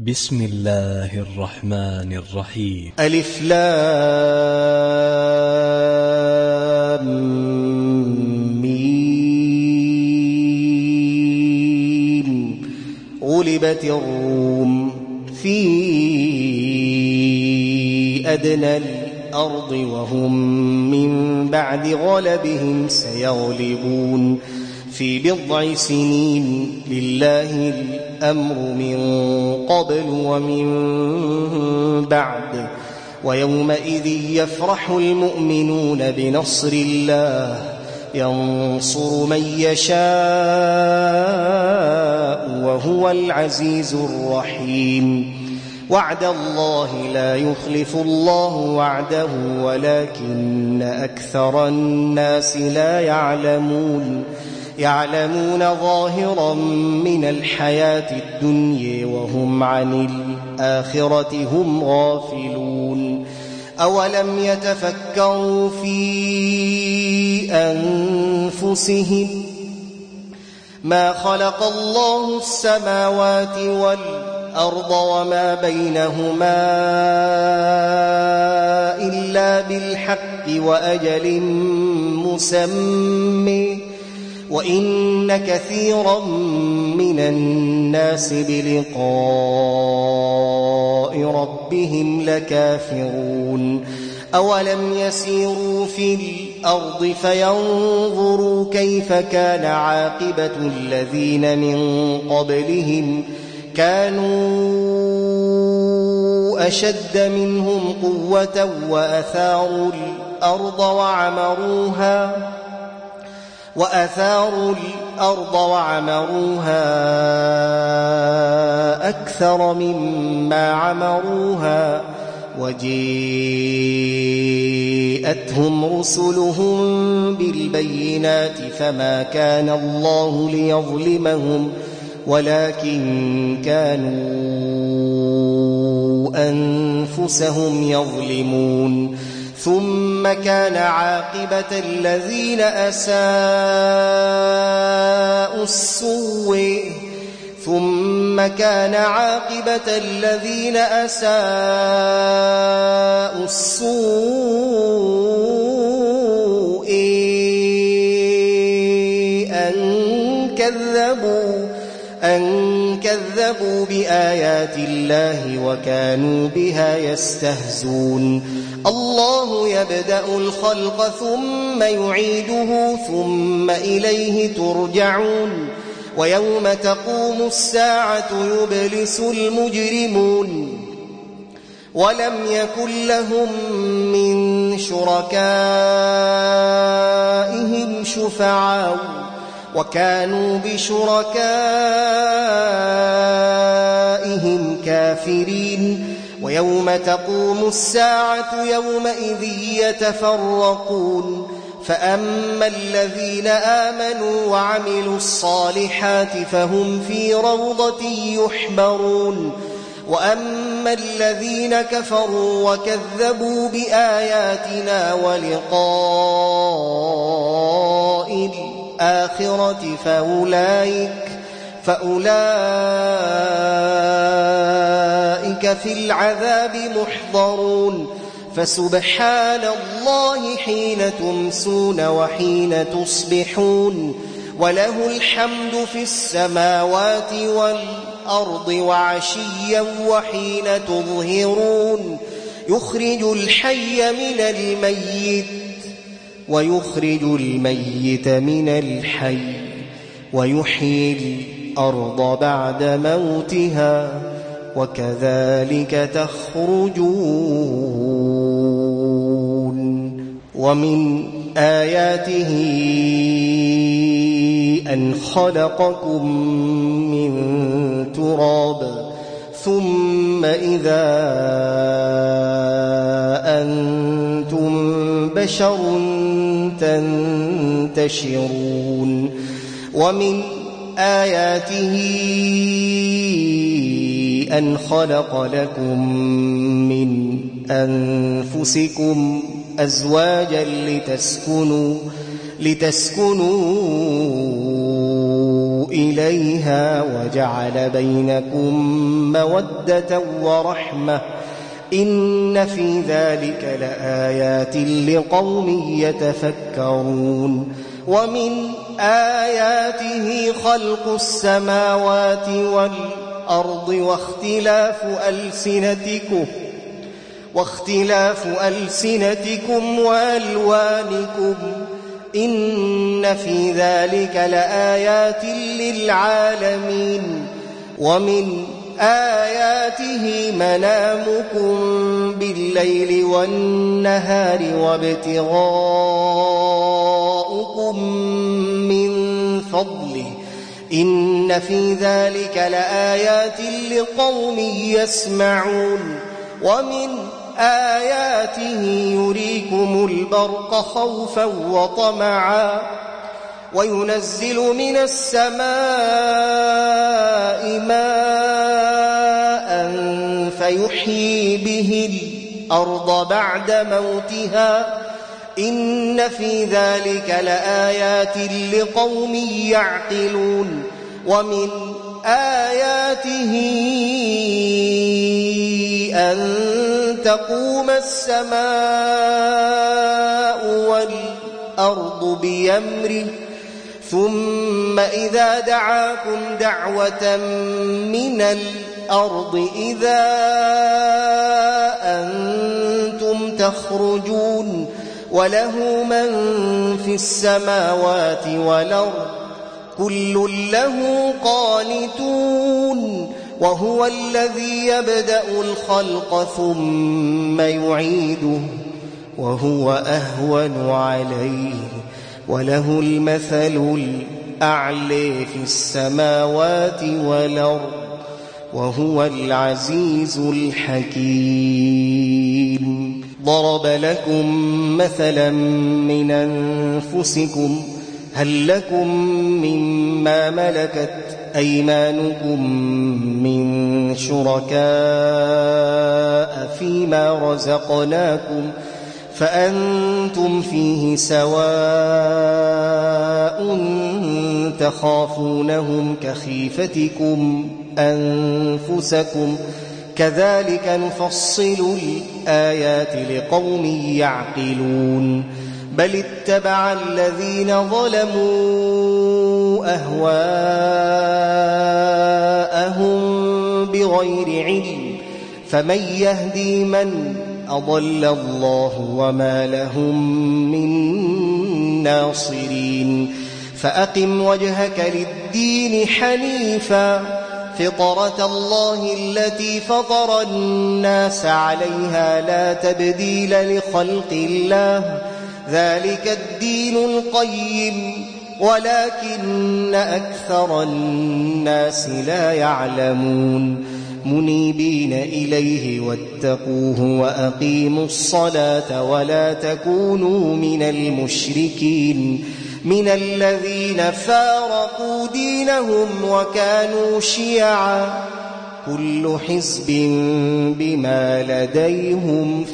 بسم الله الرحمن الرحيم. ألف لام ميم. غلبت الروم في أدنى الأرض وهم من بعد غلبهم سيغلبون في بضع سنين. لله الأمر من قبل ومن بعد. ويومئذ يفرح المؤمنون بنصر الله ينصر من يشاء وهو العزيز الرحيم. وعد الله لا يخلف الله وعده ولكن أكثر الناس لا يعلمون ظاهرا من الحياة الدنيا وهم عن الآخرة هم غافلون. أولم يتفكروا في أنفسهم ما خلق الله السماوات والأرض وما بينهما إلا بالحق وأجل مسمى وإن كثيرا من الناس بلقاء ربهم لكافرون. أولم يسيروا في الأرض فينظروا كيف كان عاقبة الذين من قبلهم كانوا أشد منهم قوة وأثاروا الأرض وعمروها أكثر مما عمروها وجاءتهم رسلهم بالبينات فما كان الله ليظلمهم ولكن كانوا أنفسهم يظلمون. ثم كان عاقبة الذين أساءوا السوء أن كذبوا بآيات الله وكانوا بها يستهزون. الله يبدأ الخلق ثم يعيده ثم إليه ترجعون. ويوم تقوم الساعة يبلس المجرمون ولم يكن لهم من شركائهم شفعاء وكانوا بشركائهم كافرين. ويوم تقوم الساعة يومئذ يتفرقون فأما الذين آمنوا وعملوا الصالحات فهم في روضة يحبرون وأما الذين كفروا وكذبوا بآياتنا ولقاء الآخرة فأولئك في العذاب محضرون. فسبحان الله حين تمسون وحين تصبحون وله الحمد في السماوات والأرض وعشيا وحين تظهرون. يخرج الحي من الميت ويخرج الميت من الحي ويحيي الأرض بعد موتها وكذلك تخرجون. ومن آياته أن خلقكم من تراب ثم إذا أنتم بشر تنتشرون. ومن آياته أن خلق لكم من أنفسكم أزواجا لتسكنوا إليها وجعل بينكم مودة ورحمة إن في ذلك لآيات لقوم يتفكرون ومن آياته خلق السماوات والأرض واختلاف ألسنتكم وألوانكم إن في ذلك لآيات للعالمين ومن آياته منامكم بالليل والنهار وابتغاؤكم من فضله إن في ذلك لآيات لقوم يسمعون ومن آياته يريكم البرق خوفا وطمعا وينزل من السماء ماء فيحيي به الأرض بعد موتها إن في ذلك لآيات لقوم يعقلون ومن آياته أن تقوم السماء والأرض بأمره ثم إذا دعاكم دعوة من الأرض إذا أنتم تخرجون وله من في السماوات والأرض كل له قانتون وهو الذي يبدأ الخلق ثم يعيده وهو أهون عليه وله المثل الأعلى في السماوات والأرض وهو العزيز الحكيم ضرب لكم مثلا من أنفسكم هل لكم مما ملكت أيمانكم من شركاء فيما رزقناكم فأنتم فيه سواء تخافونهم كخيفتكم أنفسكم كذلك نفصل الآيات لقوم يعقلون بل اتبع الذين ظلموا أهواءهم بغير علم فمن يهدي من أضل الله وما لهم من ناصرين فأقم وجهك للدين حنيفا فطرة الله التي فطر الناس عليها لا تبديل لخلق الله ذلك الدين القيم ولكن أكثر الناس لا يعلمون منيبين إليه واتقوه وأقيموا الصلاة ولا تكونوا من المشركين من الذين فارقوا دينهم وكانوا شيعا كل حزب بما لديهم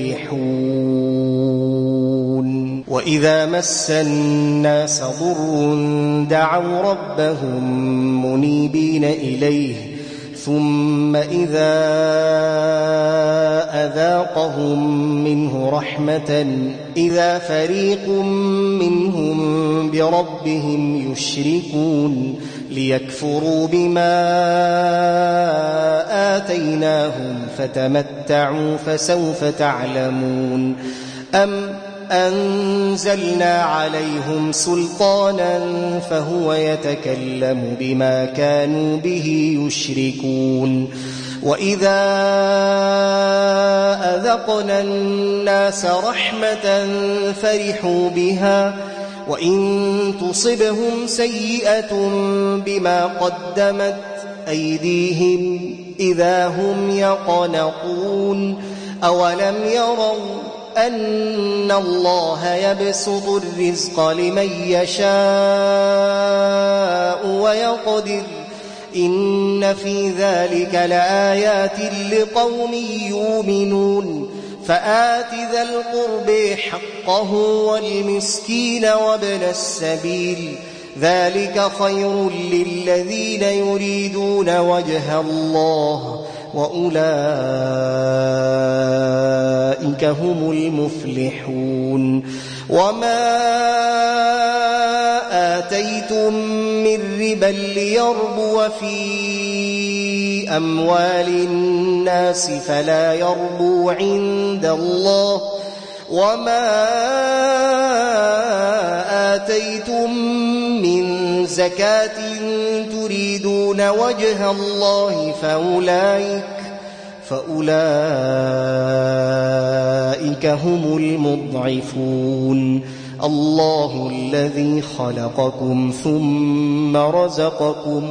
فرحون وإذا مس الناس ضر دعوا ربهم منيبين إليه ثم إذا أذاقهم منه رحمة إذا فريق منهم بربهم يشركون ليكفروا بما آتيناهم فتمتعوا فسوف تعلمون أم أنزلنا عليهم سلطانا فهو يتكلم بما كانوا به يشركون وإذا أذقنا الناس رحمة فرحوا بها وإن تصبهم سيئة بما قدمت أيديهم إذا هم يقنطون أولم يروا أن الله يبسط الرزق لمن يشاء ويقدر إن في ذلك لآيات لقوم يؤمنون فآت ذا القرب حقه والمسكين وابن السبيل ذلك خير للذين يريدون وجه الله وأولئك هم المفلحون وما آتيتم من ربا ليربو في أموال الناس فلا يربو عند الله وما آتيتم من زكاة تريدون وجه الله فأولئك هم المضعفون الله الذي خلقكم ثم رزقكم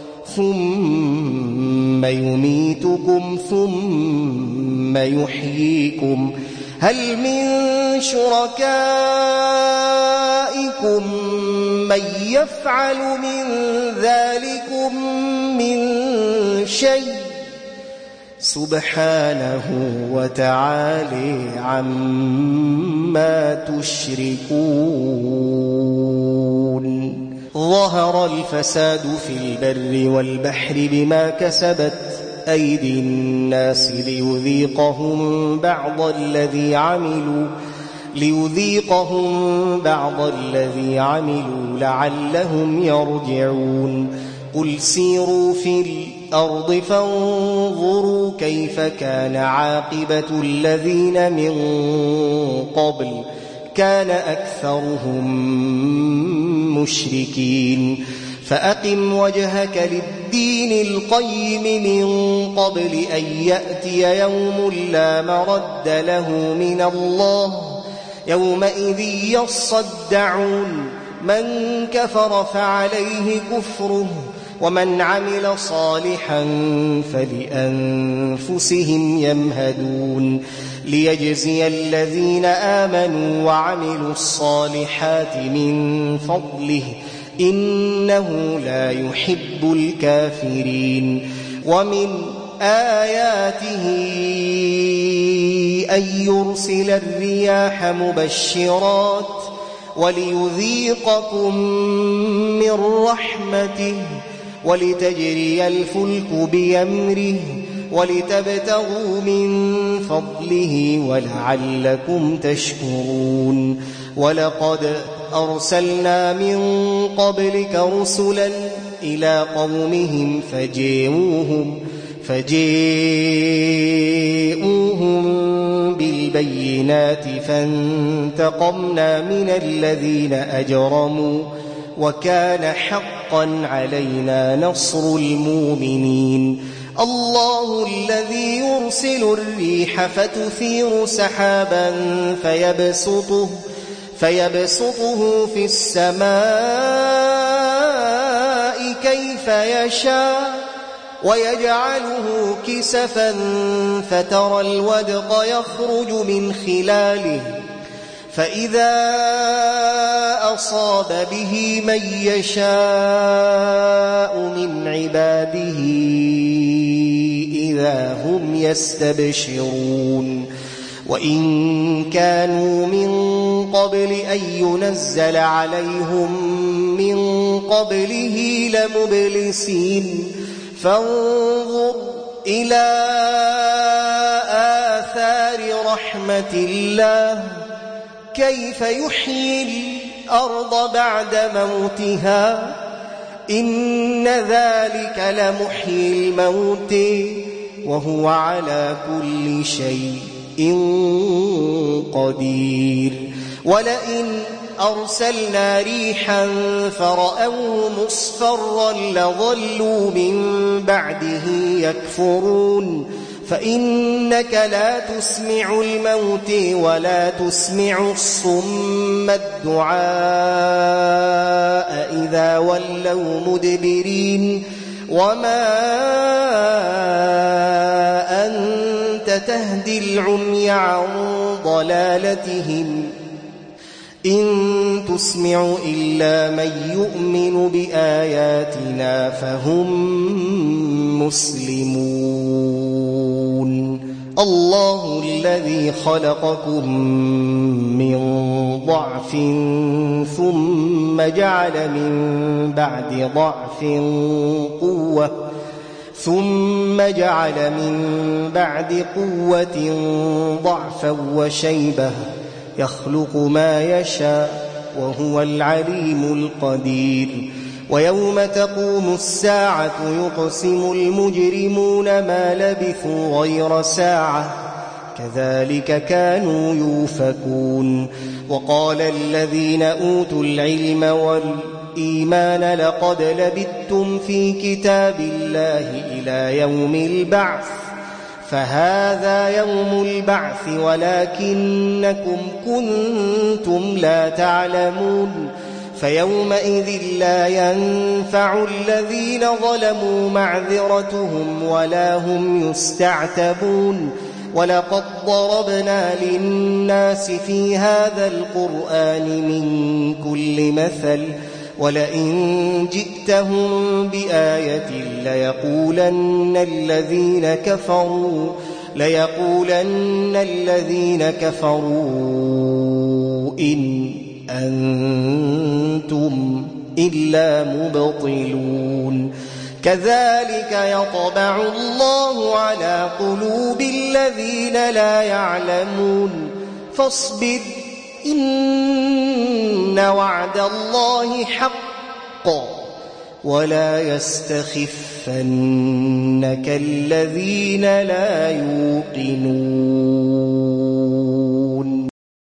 ثم يميتكم ثم يحييكم هل من شركائكم من يفعل من ذلكم من شيء سبحانه وتعالى عما تشركون ظهر الفساد في البر والبحر بما كسبت أيدي الناس ليذيقهم بعض الذي عملوا لعلهم يرجعون قل سيروا في الأرض فانظروا كيف كان عاقبة الذين من قبل كان أكثرهم مشركين فأقم وجهك للدين القيم من قبل أن يأتي يوم لا مرد له من الله يومئذ يصدعون من كفر فعليه كفره ومن عمل صالحا فلأنفسهم يمهدون ليجزي الذين آمنوا وعملوا الصالحات من فضله إنه لا يحب الكافرين ومن آياته أن يرسل الرياح مبشرات وليذيقكم من رحمته ولتجري الفلك بأمره ولتبتغوا من فضله ولعلكم تشكرون ولقد أرسلنا من قبلك رسلا إلى قومهم فجاءوهم بالبينات فانتقمنا من الذين أجرموا وكان حقا علينا نصر المؤمنين الله الذي يرسل الريح فتثير سحابا فيبسطه في السماء كيف يشاء ويجعله كسفا فترى الودق يخرج من خلاله فإذا أصاب به من يشاء من عباده إذا هم يستبشرون وإن كانوا من قبل أن ينزل عليهم من قبله لمبلسين فانظر إلى آثار رحمة الله كيف يحيي الأرض بعد موتها إن ذلك لمحيي الموت وهو على كل شيء قدير ولئن أرسلنا ريحا فرأوه مصفرا لظلوا من بعده يكفرون فإنك لا تسمع الموت ولا تسمع الصم الدعاء إذا ولوا مدبرين وما أنت تهدي العمي عن ضلالتهم إن تسمع إلا من يؤمن بآياتنا فهم مسلمون الله الذي خلقكم من ضعف ثم جعل من بعد قوة ضعفا وشيبة يخلق ما يشاء وهو العليم القدير ويوم تقوم الساعة يقسم المجرمون ما لبثوا غير ساعة كذلك كانوا يؤفكون وقال الذين أوتوا العلم والإيمان لقد لبثتم في كتاب الله إلى يوم البعث فهذا يوم البعث ولكنكم كنتم لا تعلمون فيومئذ لا ينفع الذين ظلموا معذرتهم ولا هم يستعتبون ولقد ضربنا للناس في هذا القرآن من كل مثل ولئن جئتهم بآية ليقولن الذين كفروا إن أنتم إلا مبطلون كذلك يطبع الله على قلوب الذين لا يعلمون فاصبر إن وعد الله حق ولا يستخفنك الذين لا يوقنون